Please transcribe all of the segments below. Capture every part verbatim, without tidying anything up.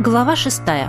Глава шестая.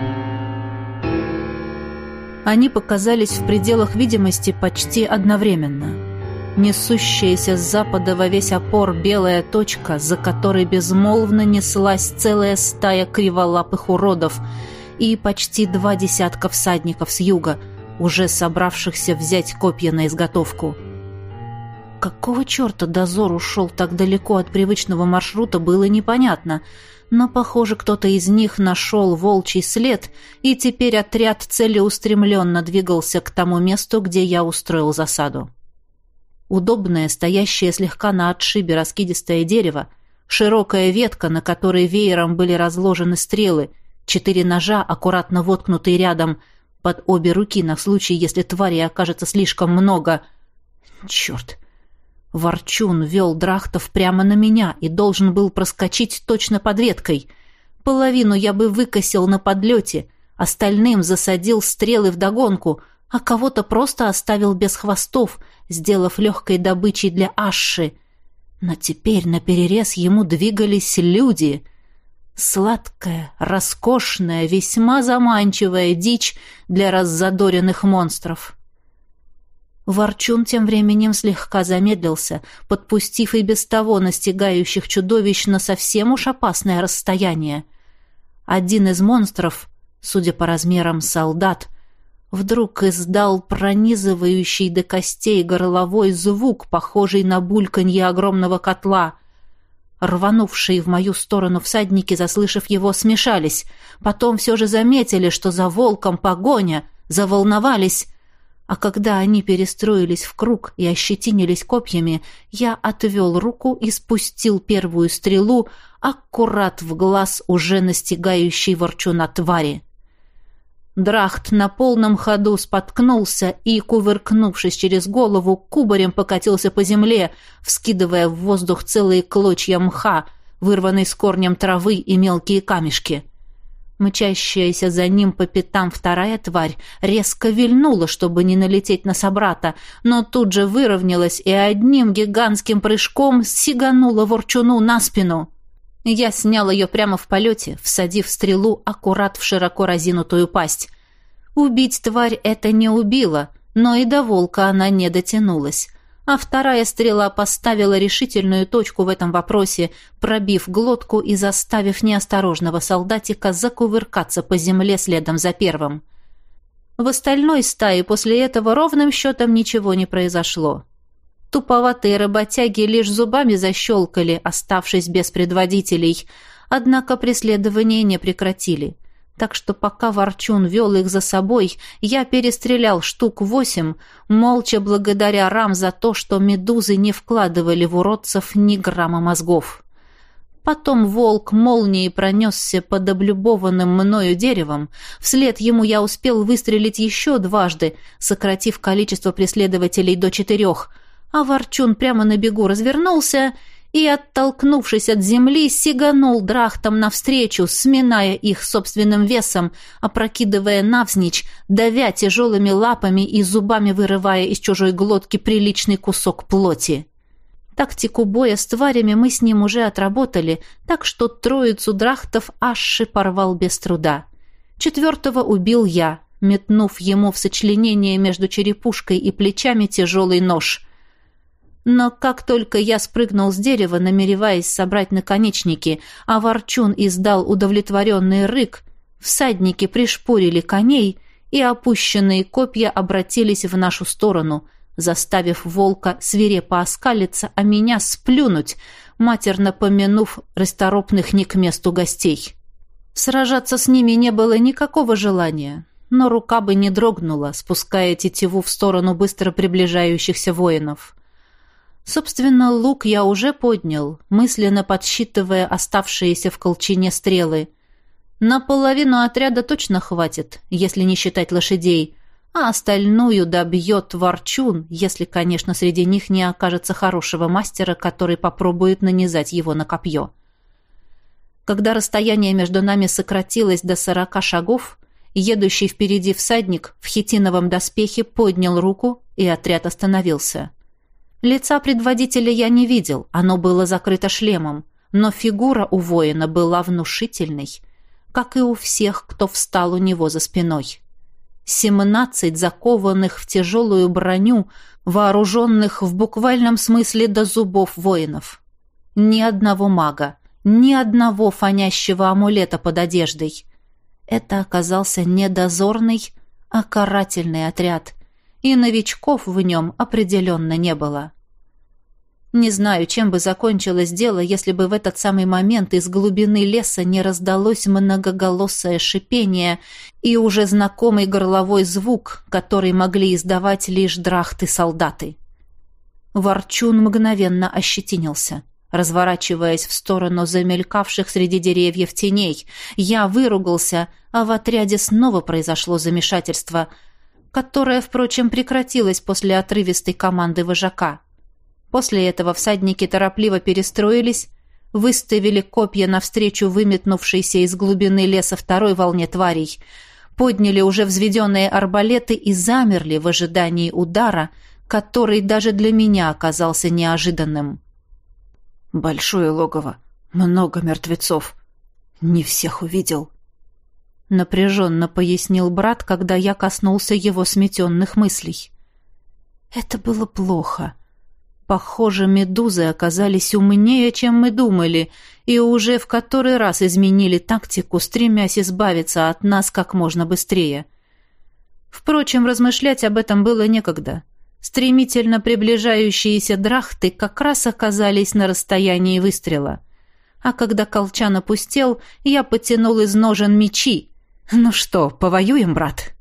Они показались в пределах видимости почти одновременно. Несущаяся с запада во весь опор белая точка, за которой безмолвно неслась целая стая криволапых уродов, и почти два десятка всадников с юга, уже собравшихся взять копья на изготовку. Какого черта дозор ушел так далеко от привычного маршрута, было непонятно, но, похоже, кто-то из них нашел волчий след, и теперь отряд целеустремленно двигался к тому месту, где я устроил засаду. Удобное, стоящее слегка на отшибе раскидистое дерево, широкая ветка, на которой веером были разложены стрелы, четыре ножа, аккуратно воткнутые рядом, под обе руки на случай, если тварей окажется слишком много. Черт! Ворчун вел драхтов прямо на меня и должен был проскочить точно под веткой. Половину я бы выкосил на подлете, остальным засадил стрелы вдогонку, а кого-то просто оставил без хвостов, сделав легкой добычей для Ашши. Но теперь наперерез ему двигались люди. Сладкая, роскошная, весьма заманчивая дичь для раззадоренных монстров. Ворчун тем временем слегка замедлился, подпустив и без того настигающих чудовищ на совсем уж опасное расстояние. Один из монстров, судя по размерам солдат, вдруг издал пронизывающий до костей горловой звук, похожий на бульканье огромного котла. Рванувшие в мою сторону всадники, заслышав его, смешались, потом все же заметили, что за волком погоня, заволновались. А когда они перестроились в круг и ощетинились копьями, я отвел руку и спустил первую стрелу аккурат в глаз уже настигающей ворчуна твари. Драхт на полном ходу споткнулся и, кувыркнувшись через голову, кубарем покатился по земле, вскидывая в воздух целые клочья мха, вырванные с корнем травы и мелкие камешки. Мчащаяся за ним по пятам вторая тварь резко вильнула, чтобы не налететь на собрата, но тут же выровнялась и одним гигантским прыжком сиганула ворчуну на спину. Я снял ее прямо в полете, всадив стрелу аккурат в широко разинутую пасть. Убить тварь это не убило, но и до волка она не дотянулась. А вторая стрела поставила решительную точку в этом вопросе, пробив глотку и заставив неосторожного солдатика закувыркаться по земле следом за первым. В остальной стае после этого ровным счетом ничего не произошло. Туповатые работяги лишь зубами защелкали, оставшись без предводителей, однако преследование не прекратили. Так что пока Ворчун вел их за собой, я перестрелял штук восемь, молча благодаря Рам за то, что медузы не вкладывали в уродцев ни грамма мозгов. Потом волк молнией пронесся под облюбованным мною деревом. Вслед ему я успел выстрелить еще дважды, сократив количество преследователей до четырех, а Ворчун прямо на бегу развернулся и, оттолкнувшись от земли, сиганул драхтом навстречу, сминая их собственным весом, опрокидывая навзничь, давя тяжелыми лапами и зубами вырывая из чужой глотки приличный кусок плоти. Тактику боя с тварями мы с ним уже отработали, так что троицу драхтов Ашши порвал без труда. Четвертого убил я, метнув ему в сочленение между черепушкой и плечами тяжелый нож. Но как только я спрыгнул с дерева, намереваясь собрать наконечники, а Ворчун издал удовлетворенный рык, всадники пришпорили коней, и опущенные копья обратились в нашу сторону, заставив волка свирепо оскалиться, а меня сплюнуть, матерно помянув расторопных не к месту гостей. Сражаться с ними не было никакого желания, но рука бы не дрогнула, спуская тетиву в сторону быстро приближающихся воинов. Собственно, лук я уже поднял, мысленно подсчитывая оставшиеся в колчине стрелы. На половину отряда точно хватит, если не считать лошадей, а остальную добьет Ворчун, если, конечно, среди них не окажется хорошего мастера, который попробует нанизать его на копье. Когда расстояние между нами сократилось до сорока шагов, едущий впереди всадник в хитиновом доспехе поднял руку, и отряд остановился. Лица предводителя я не видел, оно было закрыто шлемом, но фигура у воина была внушительной. как и у всех, кто встал у него за спиной. Семнадцать закованных в тяжелую броню, вооруженных в буквальном смысле до зубов воинов. Ни одного мага, ни одного фонящего амулета под одеждой. Это оказался не дозорный, а карательный отряд, и новичков в нем определенно не было. Не знаю, чем бы закончилось дело, если бы в этот самый момент из глубины леса не раздалось многоголосое шипение и уже знакомый горловой звук, который могли издавать лишь драхты-солдаты. Ворчун мгновенно ощетинился, разворачиваясь в сторону замелькавших среди деревьев теней. Я выругался, а в отряде снова произошло замешательство, которое, впрочем, прекратилось после отрывистой команды вожака. После этого всадники торопливо перестроились, выставили копья навстречу выметнувшейся из глубины леса второй волне тварей, подняли уже взведенные арбалеты и замерли в ожидании удара, который даже для меня оказался неожиданным. «Большое логово, много мертвецов. Не всех увидел», — напряженно пояснил брат, когда я коснулся его сметенных мыслей. Это было плохо. Похоже, медузы оказались умнее, чем мы думали, и уже в который раз изменили тактику, стремясь избавиться от нас как можно быстрее. Впрочем, размышлять об этом было некогда. Стремительно приближающиеся драхты как раз оказались на расстоянии выстрела. А когда колчан опустел, я потянул из ножен мечи. «Ну что, повоюем, брат?»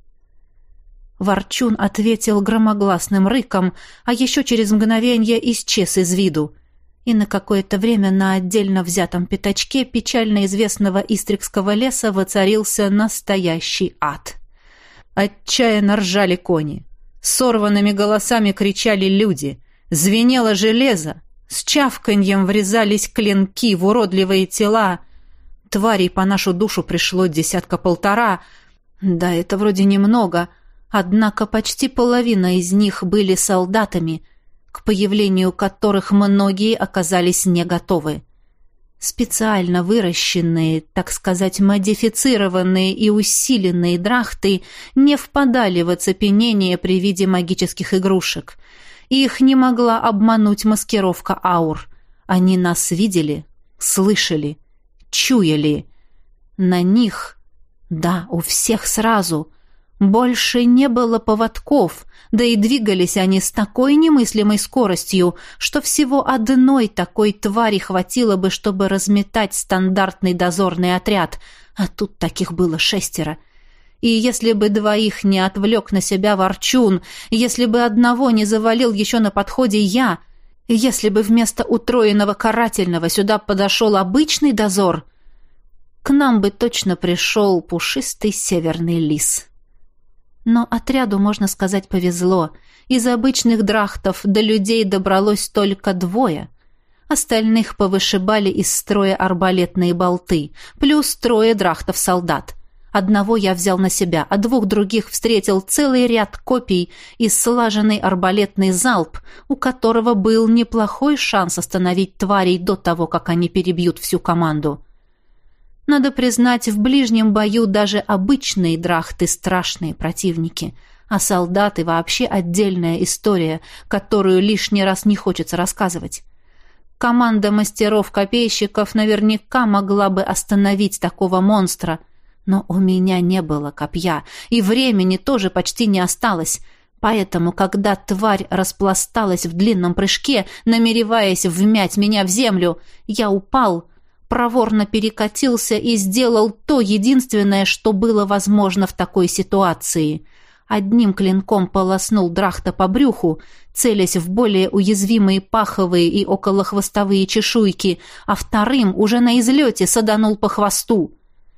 Ворчун ответил громогласным рыком, а еще через мгновенье исчез из виду. И на какое-то время на отдельно взятом пятачке печально известного Истрикского леса воцарился настоящий ад. Отчаянно ржали кони. Сорванными голосами кричали люди. Звенело железо. С чавканьем врезались клинки в уродливые тела. Тварей по нашу душу пришло десятка-полтора. Да, это вроде немного. Однако почти половина из них были солдатами, к появлению которых многие оказались не готовы. Специально выращенные, так сказать, модифицированные и усиленные драхты не впадали в оцепенение при виде магических игрушек. Их не могла обмануть маскировка аур. Они нас видели, слышали, чуяли. На них, да, у всех сразу, больше не было поводков, да и двигались они с такой немыслимой скоростью, что всего одной такой твари хватило бы, чтобы разметать стандартный дозорный отряд, а тут таких было шестеро. И если бы двоих не отвлек на себя Ворчун, если бы одного не завалил еще на подходе я, если бы вместо утроенного карательного сюда подошел обычный дозор, к нам бы точно пришел пушистый северный лис. Но отряду, можно сказать, повезло. Из обычных драхтов до людей добралось только двое. Остальных повышибали из строя арбалетные болты, плюс трое драхтов-солдат. Одного я взял на себя, а двух других встретил целый ряд копий и слаженный арбалетный залп, у которого был неплохой шанс остановить тварей до того, как они перебьют всю команду. Надо признать, в ближнем бою даже обычные драхты страшные противники, а солдаты вообще отдельная история, которую лишний раз не хочется рассказывать. Команда мастеров-копейщиков наверняка могла бы остановить такого монстра, но у меня не было копья, и времени тоже почти не осталось, поэтому, когда тварь распласталась в длинном прыжке, намереваясь вмять меня в землю, я упал, проворно перекатился и сделал то единственное, что было возможно в такой ситуации. Одним клинком полоснул драхта по брюху, целясь в более уязвимые паховые и околохвостовые чешуйки, а вторым уже на излете саданул по хвосту.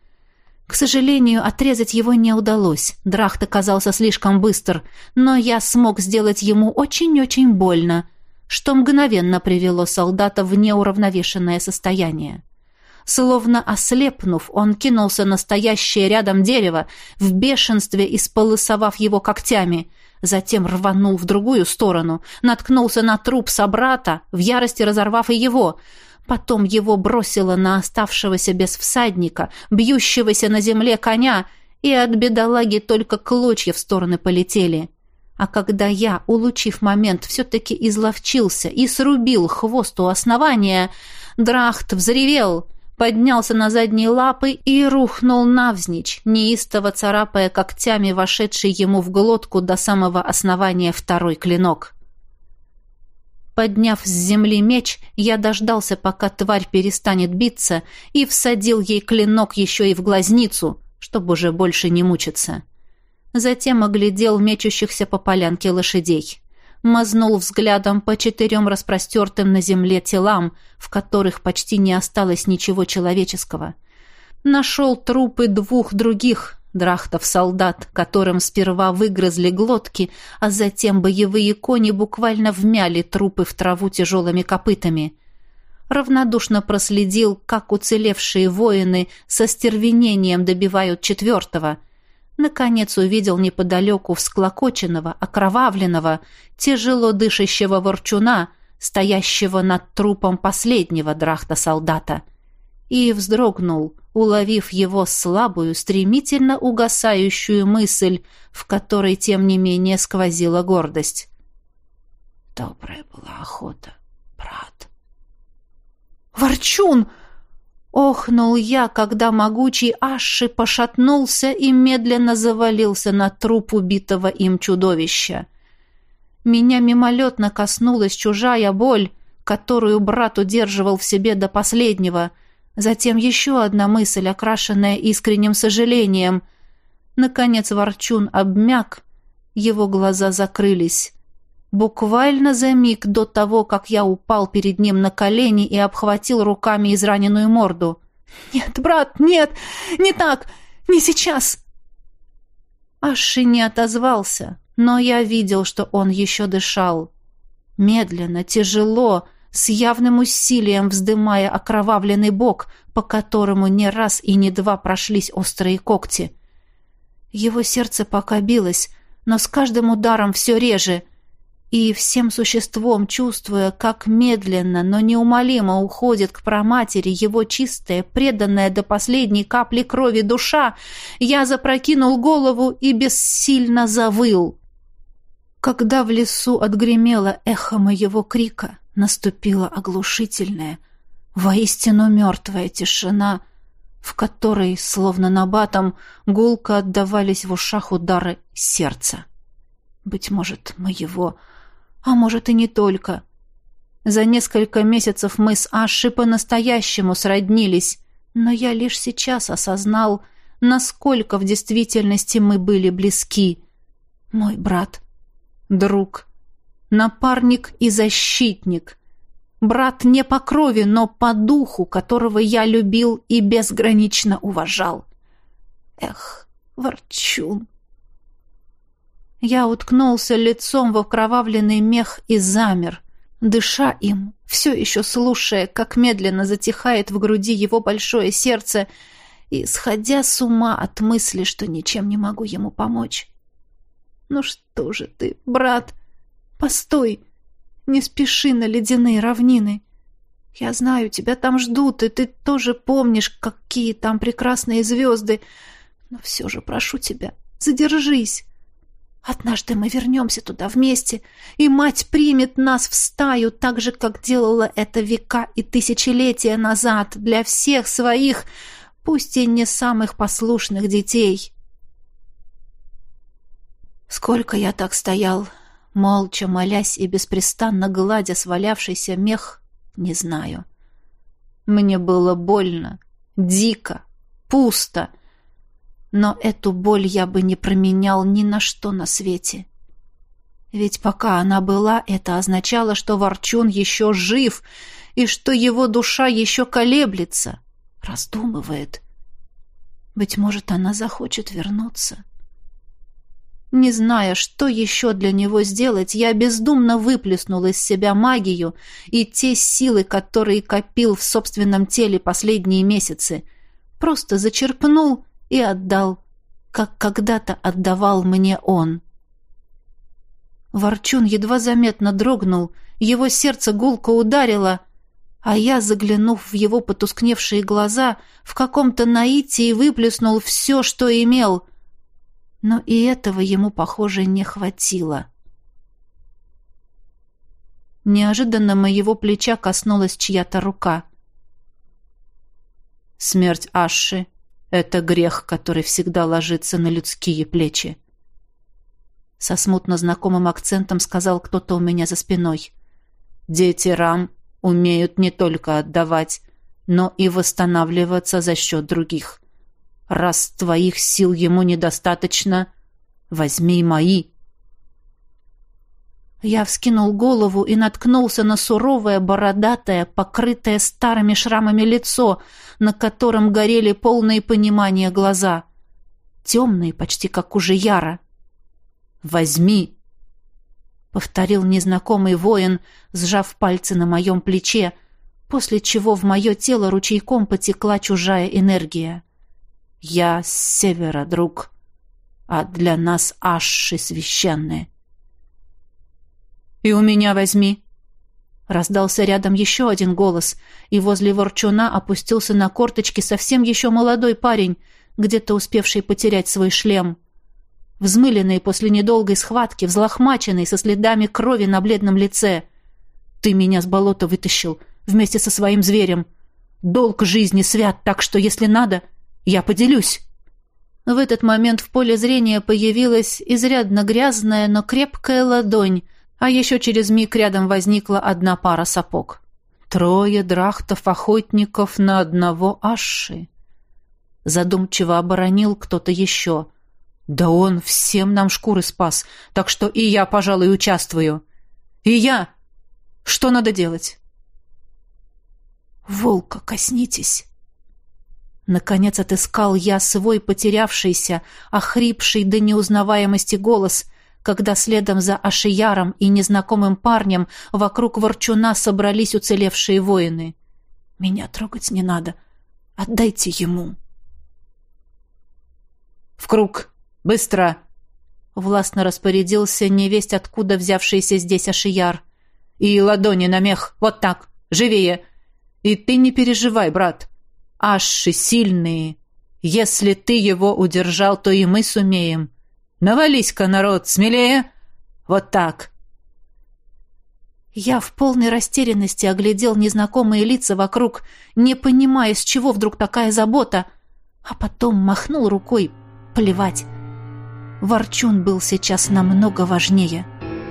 К сожалению, отрезать его не удалось. Драхт оказался слишком быстр, но я смог сделать ему очень-очень больно, что мгновенно привело солдата в неуравновешенное состояние. Словно ослепнув, он кинулся на стоящее рядом дерево, в бешенстве исполосовав его когтями, затем рванул в другую сторону, наткнулся на труп собрата, в ярости разорвав и его. Потом его бросило на оставшегося без всадника, бьющегося на земле коня, и от бедолаги только клочья в стороны полетели. А когда я, улучив момент, все-таки изловчился и срубил хвост у основания, Драхт взревел, поднялся на задние лапы и рухнул навзничь, неистово царапая когтями вошедший ему в глотку до самого основания второй клинок. Подняв с земли меч, я дождался, пока тварь перестанет биться, и всадил ей клинок еще и в глазницу, чтобы уже больше не мучиться. Затем оглядел мечущихся по полянке лошадей. Мазнул взглядом по четырем распростертым на земле телам, в которых почти не осталось ничего человеческого. Нашел трупы двух других драхтов-солдат, которым сперва выгрызли глотки, а затем боевые кони буквально вмяли трупы в траву тяжелыми копытами. Равнодушно проследил, как уцелевшие воины со стервенением добивают четвертого. Наконец увидел неподалеку всклокоченного, окровавленного, тяжело дышащего ворчуна, стоящего над трупом последнего драхта-солдата, и вздрогнул, уловив его слабую, стремительно угасающую мысль, в которой, тем не менее, сквозила гордость. «Добрая была охота, брат». «Ворчун!» — охнул я, когда могучий Аши пошатнулся и медленно завалился на труп убитого им чудовища. Меня мимолетно коснулась чужая боль, которую брат удерживал в себе до последнего. Затем еще одна мысль, окрашенная искренним сожалением. Наконец Ворчун обмяк, его глаза закрылись. Буквально за миг до того, как я упал перед ним на колени и обхватил руками израненную морду. «Нет, брат, нет! Не так! Не сейчас!» Аши не отозвался, но я видел, что он еще дышал. Медленно, тяжело, с явным усилием вздымая окровавленный бок, по которому не раз и не два прошлись острые когти. Его сердце пока билось, но с каждым ударом все реже, и всем существом, чувствуя, как медленно, но неумолимо уходит к праматери его чистая, преданная до последней капли крови душа, я запрокинул голову и бессильно завыл. Когда в лесу отгремело эхо моего крика, наступила оглушительная, воистину мертвая тишина, в которой, словно набатом, гулко отдавались в ушах удары сердца. Быть может, моего, а может и не только. За несколько месяцев мы с Аши по-настоящему сроднились, но я лишь сейчас осознал, насколько в действительности мы были близки. Мой брат, друг, напарник и защитник. Брат не по крови, но по духу, которого я любил и безгранично уважал. Эх, Ворчун. Я уткнулся лицом в окровавленный мех и замер, дыша им, все еще слушая, как медленно затихает в груди его большое сердце, и сходя с ума от мысли, что ничем не могу ему помочь. «Ну что же ты, брат? Постой! Не спеши на ледяные равнины. Я знаю, тебя там ждут, и ты тоже помнишь, какие там прекрасные звезды. Но все же прошу тебя, задержись. Однажды мы вернемся туда вместе, и мать примет нас в стаю, так же, как делала это века и тысячелетия назад для всех своих, пусть и не самых послушных детей». Сколько я так стоял, молча молясь и беспрестанно гладя свалявшийся мех, не знаю. Мне было больно, дико, пусто, но эту боль я бы не променял ни на что на свете. Ведь пока она была, это означало, что Ворчун еще жив и что его душа еще колеблется, раздумывает. Быть может, она захочет вернуться. Не зная, что еще для него сделать, я бездумно выплеснул из себя магию и те силы, которые копил в собственном теле последние месяцы. Просто зачерпнул и отдал, как когда-то отдавал мне он. Ворчун едва заметно дрогнул, его сердце гулко ударило, А я, заглянув в его потускневшие глаза, в каком-то наитии выплеснул все, что имел. Но и этого ему, похоже, не хватило. Неожиданно моего плеча коснулась чья-то рука. «Смерть Аши — это грех, который всегда ложится на людские плечи», — со смутно знакомым акцентом сказал кто-то у меня за спиной. «Дети Рам умеют не только отдавать, но и восстанавливаться за счет других. Раз твоих сил ему недостаточно, возьми мои». Я вскинул голову и наткнулся на суровое, бородатое, покрытое старыми шрамами лицо, на котором горели полные понимания глаза. Темные, почти как у Жияра. «Возьми!» — повторил незнакомый воин, сжав пальцы на моем плече, после чего в мое тело ручейком потекла чужая энергия. «Я с севера, друг, а для нас Аши священные». «И у меня возьми!» Раздался рядом еще один голос, и возле ворчуна опустился на корточки совсем еще молодой парень, где-то успевший потерять свой шлем. Взмыленный после недолгой схватки, взлохмаченный, со следами крови на бледном лице. «Ты меня с болота вытащил, вместе со своим зверем. Долг жизни свят, так что, если надо, я поделюсь». В этот момент в поле зрения появилась изрядно грязная, но крепкая ладонь, а еще через миг рядом возникла одна пара сапог. «Трое драхтов-охотников на одного Аши», — задумчиво оборонил кто-то еще. «Да он всем нам шкуры спас, так что и я, пожалуй, участвую. И я! Что надо делать?» «Волка коснитесь!» Наконец отыскал я свой потерявшийся, охрипший до неузнаваемости голос, когда следом за Ашияром и незнакомым парнем вокруг ворчуна собрались уцелевшие воины. «Меня трогать не надо. Отдайте ему». «В круг! Быстро!» — властно распорядился невесть, откуда взявшийся здесь Ашияр. «И ладони на мех! Вот так! Живее! И ты не переживай, брат! Аши сильные! Если ты его удержал, то и мы сумеем! Навались-ка, народ, смелее! Вот так!» Я в полной растерянности оглядел незнакомые лица вокруг, не понимая, с чего вдруг такая забота, а потом махнул рукой. Плевать. Ворчун был сейчас намного важнее.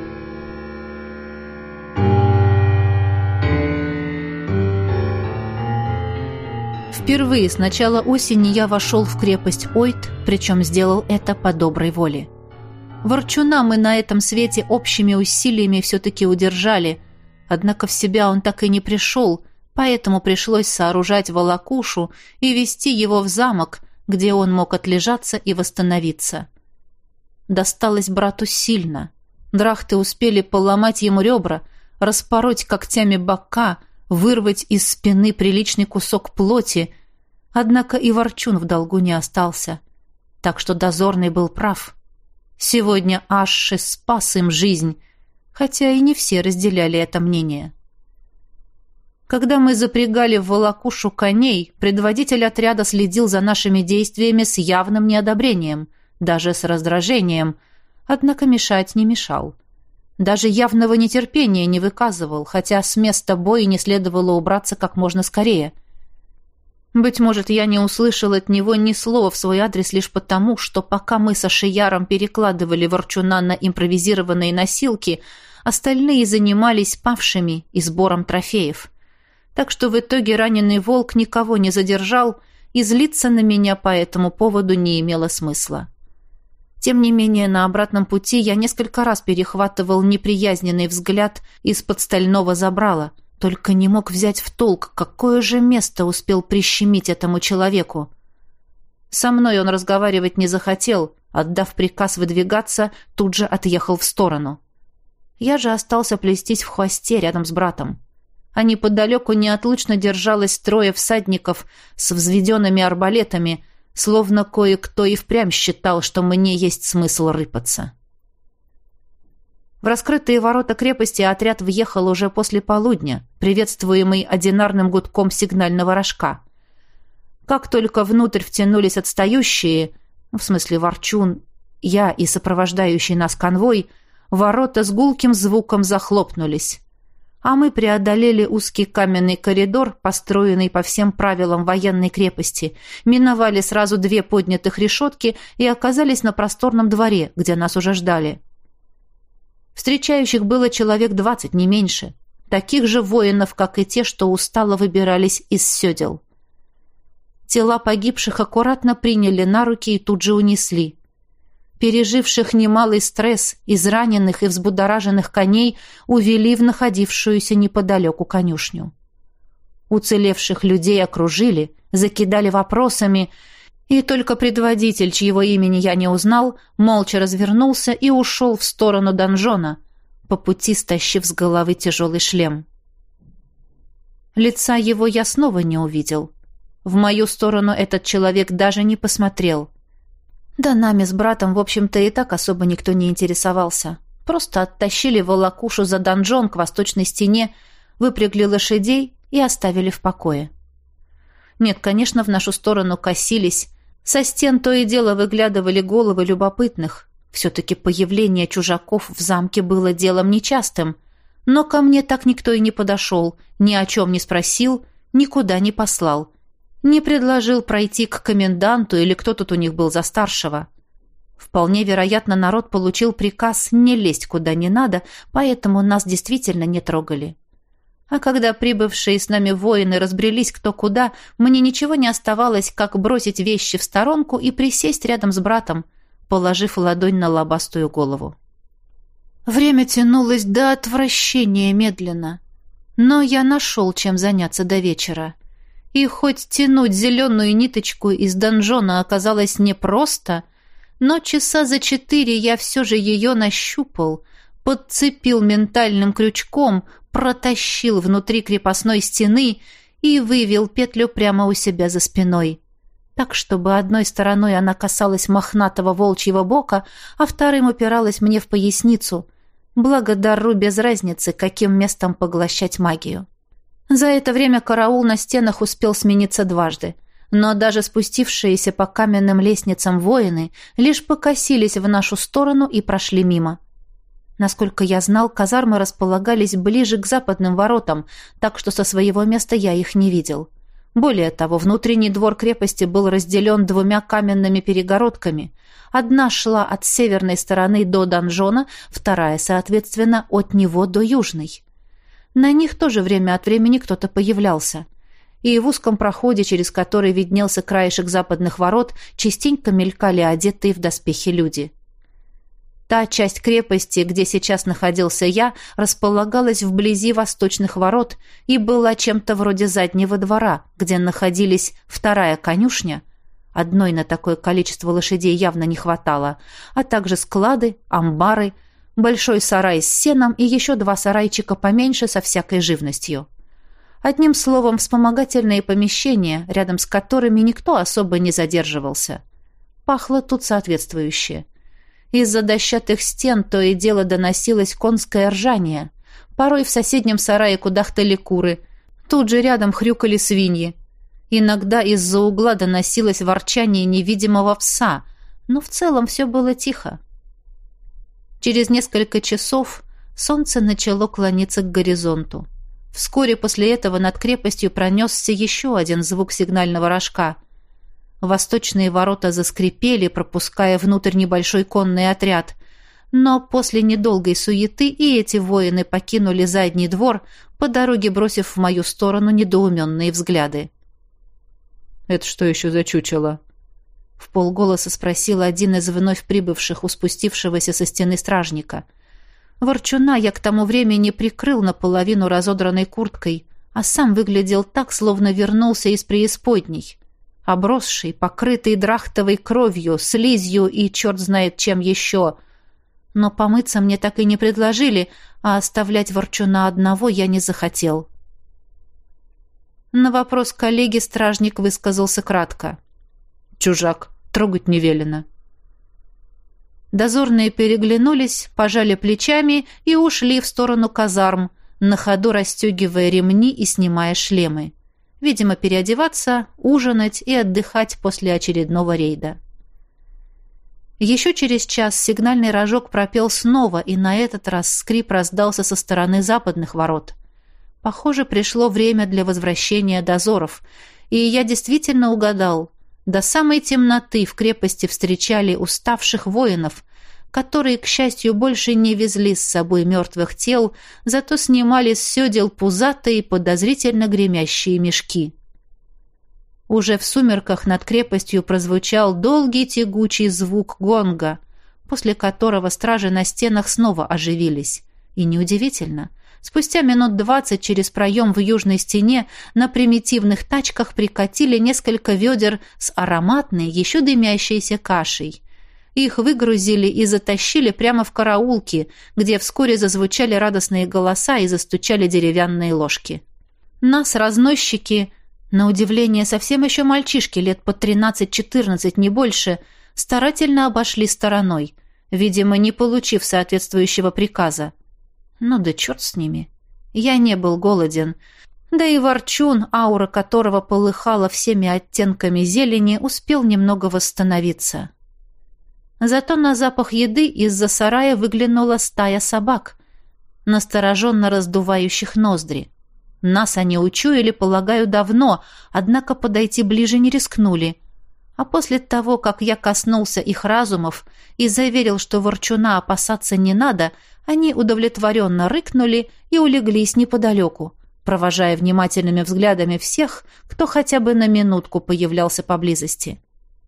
Впервые с начала осени я вошел в крепость Ойт, причем сделал это по доброй воле. Ворчуна мы на этом свете общими усилиями все-таки удержали, однако в себя он так и не пришел, поэтому пришлось сооружать волокушу и вести его в замок, где он мог отлежаться и восстановиться. Досталось брату сильно. Драхты успели поломать ему ребра, распороть когтями бока, вырвать из спины приличный кусок плоти, однако и ворчун в долгу не остался. Так что дозорный был прав. Сегодня Аши спас им жизнь, хотя и не все разделяли это мнение. Когда мы запрягали в волокушу коней, предводитель отряда следил за нашими действиями с явным неодобрением, даже с раздражением, однако мешать не мешал. Даже явного нетерпения не выказывал, хотя с места боя не следовало убраться как можно скорее. Быть может, я не услышал от него ни слова в свой адрес лишь потому, что пока мы со Шияром перекладывали ворчуна на импровизированные носилки, остальные занимались павшими и сбором трофеев. Так что в итоге раненый волк никого не задержал, и злиться на меня по этому поводу не имело смысла. Тем не менее, на обратном пути я несколько раз перехватывал неприязненный взгляд из-под стального забрала, только не мог взять в толк, какое же место успел прищемить этому человеку. Со мной он разговаривать не захотел, отдав приказ выдвигаться, тут же отъехал в сторону. Я же остался плестись в хвосте рядом с братом. А неподалеку неотлучно держалось трое всадников с взведенными арбалетами, словно кое-кто и впрямь считал, что мне есть смысл рыпаться. В раскрытые ворота крепости отряд въехал уже после полудня, приветствуемый одинарным гудком сигнального рожка. Как только внутрь втянулись отстающие, в смысле Ворчун, я и сопровождающий нас конвой, ворота с гулким звуком захлопнулись, а мы преодолели узкий каменный коридор, построенный по всем правилам военной крепости, миновали сразу две поднятых решетки и оказались на просторном дворе, где нас уже ждали. Встречающих было человек двадцать, не меньше, таких же воинов, как и те, что устало выбирались из седел. Тела погибших аккуратно приняли на руки и тут же унесли. Переживших немалый стресс, израненных и взбудораженных коней увели в находившуюся неподалеку конюшню. Уцелевших людей окружили, закидали вопросами, и только предводитель, чьего имени я не узнал, молча развернулся и ушел в сторону донжона, по пути стащив с головы тяжелый шлем. Лица его я снова не увидел. В мою сторону этот человек даже не посмотрел. Да нами с братом, в общем-то, и так особо никто не интересовался. Просто оттащили волокушу за донжон к восточной стене, выпрягли лошадей и оставили в покое. Нет, конечно, в нашу сторону косились. Со стен то и дело выглядывали головы любопытных. Все-таки появление чужаков в замке было делом нечастым. Но ко мне так никто и не подошел, ни о чем не спросил, никуда не послал. Не предложил пройти к коменданту или кто тут у них был за старшего. Вполне вероятно, народ получил приказ не лезть куда не надо, поэтому нас действительно не трогали. А когда прибывшие с нами воины разбрелись кто куда, мне ничего не оставалось, как бросить вещи в сторонку и присесть рядом с братом, положив ладонь на лобастую голову. Время тянулось до отвращения медленно, но я нашел, чем заняться до вечера. И хоть тянуть зеленую ниточку из донжона оказалось непросто, но часа за четыре я все же ее нащупал, подцепил ментальным крючком, протащил внутри крепостной стены и вывел петлю прямо у себя за спиной, так, чтобы одной стороной она касалась мохнатого волчьего бока, а вторым упиралась мне в поясницу, благо дару без разницы, каким местом поглощать магию. За это время караул на стенах успел смениться дважды, но даже спустившиеся по каменным лестницам воины лишь покосились в нашу сторону и прошли мимо. Насколько я знал, казармы располагались ближе к западным воротам, так что со своего места я их не видел. Более того, внутренний двор крепости был разделен двумя каменными перегородками. Одна шла от северной стороны до донжона, вторая, соответственно, от него до южной. На них тоже время от времени кто-то появлялся. И в узком проходе, через который виднелся краешек западных ворот, частенько мелькали одетые в доспехи люди. Та часть крепости, где сейчас находился я, располагалась вблизи восточных ворот и была чем-то вроде заднего двора, где находились вторая конюшня, одной на такое количество лошадей явно не хватало, а также склады, амбары, большой сарай с сеном и еще два сарайчика поменьше со всякой живностью. Одним словом, вспомогательные помещения, рядом с которыми никто особо не задерживался. Пахло тут соответствующе. Из-за дощатых стен то и дело доносилось конское ржание. Порой в соседнем сарае кудахтали куры. Тут же рядом хрюкали свиньи. Иногда из-за угла доносилось ворчание невидимого пса, но в целом все было тихо. Через несколько часов солнце начало клониться к горизонту. Вскоре после этого над крепостью пронесся еще один звук сигнального рожка. Восточные ворота заскрипели, пропуская внутрь небольшой конный отряд. Но после недолгой суеты и эти воины покинули задний двор, по дороге бросив в мою сторону недоуменные взгляды. «Это что еще за чучело?» — вполголоса спросил один из вновь прибывших у спустившегося со стены стражника. Ворчуна я к тому времени прикрыл наполовину разодранной курткой, а сам выглядел так, словно вернулся из преисподней. Обросший, покрытый драхтовой кровью, слизью и черт знает чем еще. Но помыться мне так и не предложили, а оставлять Ворчуна одного я не захотел. На вопрос коллеги стражник высказался кратко. «Чужак, трогать не велено». Дозорные переглянулись, пожали плечами и ушли в сторону казарм, на ходу расстегивая ремни и снимая шлемы. Видимо, переодеваться, ужинать и отдыхать после очередного рейда. Еще через час сигнальный рожок пропел снова, и на этот раз скрип раздался со стороны западных ворот. Похоже, пришло время для возвращения дозоров, и я действительно угадал. До самой темноты в крепости встречали уставших воинов, которые, к счастью, больше не везли с собой мертвых тел, зато снимали с седел пузатые подозрительно гремящие мешки. Уже в сумерках над крепостью прозвучал долгий тягучий звук гонга, после которого стражи на стенах снова оживились. И неудивительно, спустя минут двадцать через проем в южной стене на примитивных тачках прикатили несколько ведер с ароматной, еще дымящейся кашей. Их выгрузили и затащили прямо в караулки, где вскоре зазвучали радостные голоса и застучали деревянные ложки. Нас, разносчики, на удивление совсем еще мальчишки, лет по тринадцать-четырнадцать, не больше, старательно обошли стороной, видимо, не получив соответствующего приказа. Ну да черт с ними. Я не был голоден. Да и ворчун, аура которого полыхала всеми оттенками зелени, успел немного восстановиться. Зато на запах еды из-за сарая выглянула стая собак, настороженно раздувающих ноздри. Нас они учуяли, полагаю, давно, однако подойти ближе не рискнули. А после того, как я коснулся их разумов и заверил, что ворчуна опасаться не надо, они удовлетворенно рыкнули и улеглись неподалеку, провожая внимательными взглядами всех, кто хотя бы на минутку появлялся поблизости.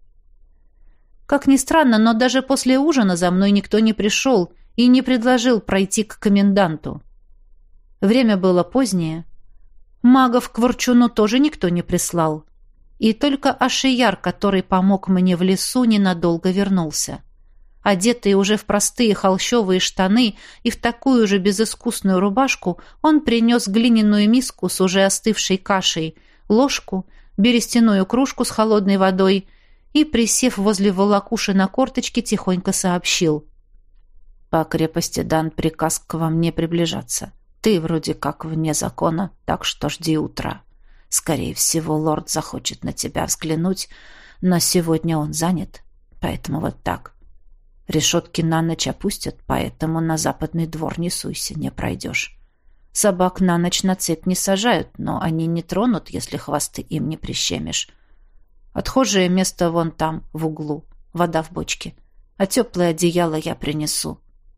Как ни странно, но даже после ужина за мной никто не пришел и не предложил пройти к коменданту. Время было позднее. Магов к ворчуну тоже никто не прислал. И только Ашияр, который помог мне в лесу, ненадолго вернулся. Одетый уже в простые холщовые штаны и в такую же безыскусную рубашку, он принес глиняную миску с уже остывшей кашей, ложку, берестяную кружку с холодной водой и, присев возле волокуши на корточке, тихонько сообщил. «По крепости дан приказ к вам не приближаться. Ты вроде как вне закона, так что жди утра. Скорее всего, лорд захочет на тебя взглянуть, но сегодня он занят, поэтому вот так. Решетки на ночь опустят, поэтому на западный двор не суйся, не пройдешь. Собак на ночь на цепь не сажают, но они не тронут, если хвосты им не прищемишь. Отхожее место вон там, в углу, вода в бочке, а теплое одеяло я принесу».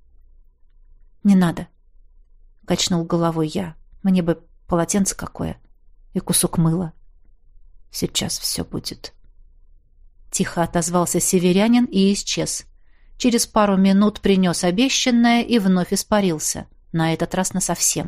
«Не надо», — качнул головой я. «Мне бы полотенце какое и кусок мыла». «Сейчас все будет». Тихо отозвался северянин и исчез. Через пару минут принес обещанное и вновь испарился, на этот раз насовсем.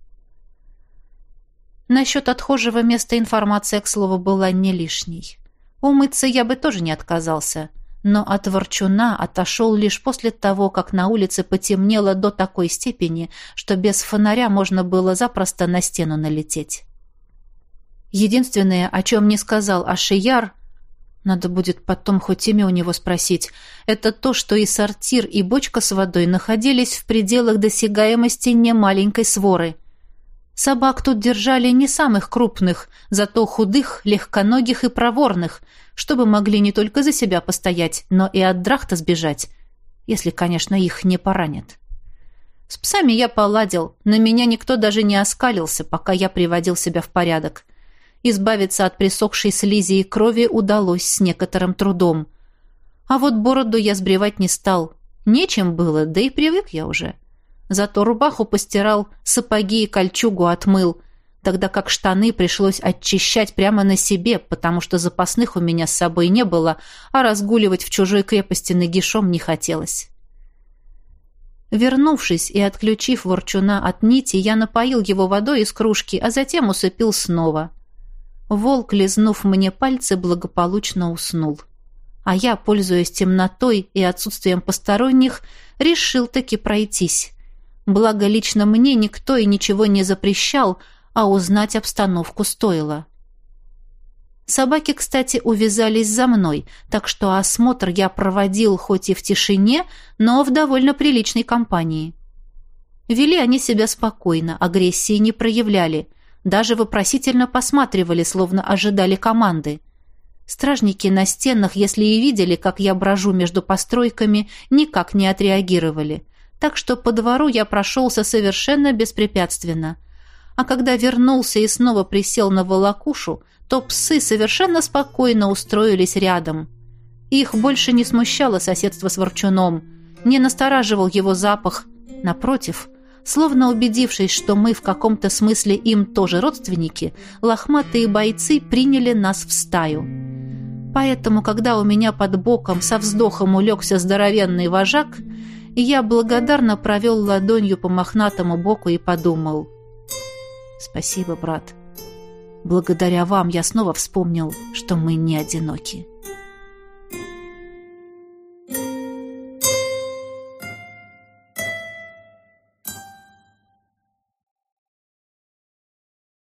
Насчет отхожего места информация, к слову, была не лишней. Умыться я бы тоже не отказался, но от ворчуна отошел лишь после того, как на улице потемнело до такой степени, что без фонаря можно было запросто на стену налететь. Единственное, о чем не сказал Ашияр, надо будет потом хоть имя у него спросить, это то, что и сортир, и бочка с водой находились в пределах досягаемости немаленькой своры. Собак тут держали не самых крупных, зато худых, легконогих и проворных, чтобы могли не только за себя постоять, но и от драхта сбежать, если, конечно, их не поранят. С псами я поладил, на меня никто даже не оскалился, пока я приводил себя в порядок. Избавиться от присохшей слизи и крови удалось с некоторым трудом. А вот бороду я сбривать не стал. Нечем было, да и привык я уже. Зато рубаху постирал, сапоги и кольчугу отмыл, тогда как штаны пришлось очищать прямо на себе, потому что запасных у меня с собой не было, а разгуливать в чужой крепости нагишом не хотелось. Вернувшись и отключив ворчуна от нити, я напоил его водой из кружки, а затем усыпил снова. Волк, лизнув мне пальцы, благополучно уснул. А я, пользуясь темнотой и отсутствием посторонних, решил таки пройтись. Благо, лично мне никто и ничего не запрещал, а узнать обстановку стоило. Собаки, кстати, увязались за мной, так что осмотр я проводил хоть и в тишине, но в довольно приличной компании. Вели они себя спокойно, агрессии не проявляли, даже вопросительно посматривали, словно ожидали команды. Стражники на стенах, если и видели, как я брожу между постройками, никак не отреагировали, так что по двору я прошелся совершенно беспрепятственно. А когда вернулся и снова присел на волокушу, то псы совершенно спокойно устроились рядом. Их больше не смущало соседство с ворчуном, не настораживал его запах. Напротив, словно убедившись, что мы в каком-то смысле им тоже родственники, лохматые бойцы приняли нас в стаю. Поэтому, когда у меня под боком со вздохом улегся здоровенный вожак, я благодарно провел ладонью по мохнатому боку и подумал: «Спасибо, брат. Благодаря вам я снова вспомнил, что мы не одиноки».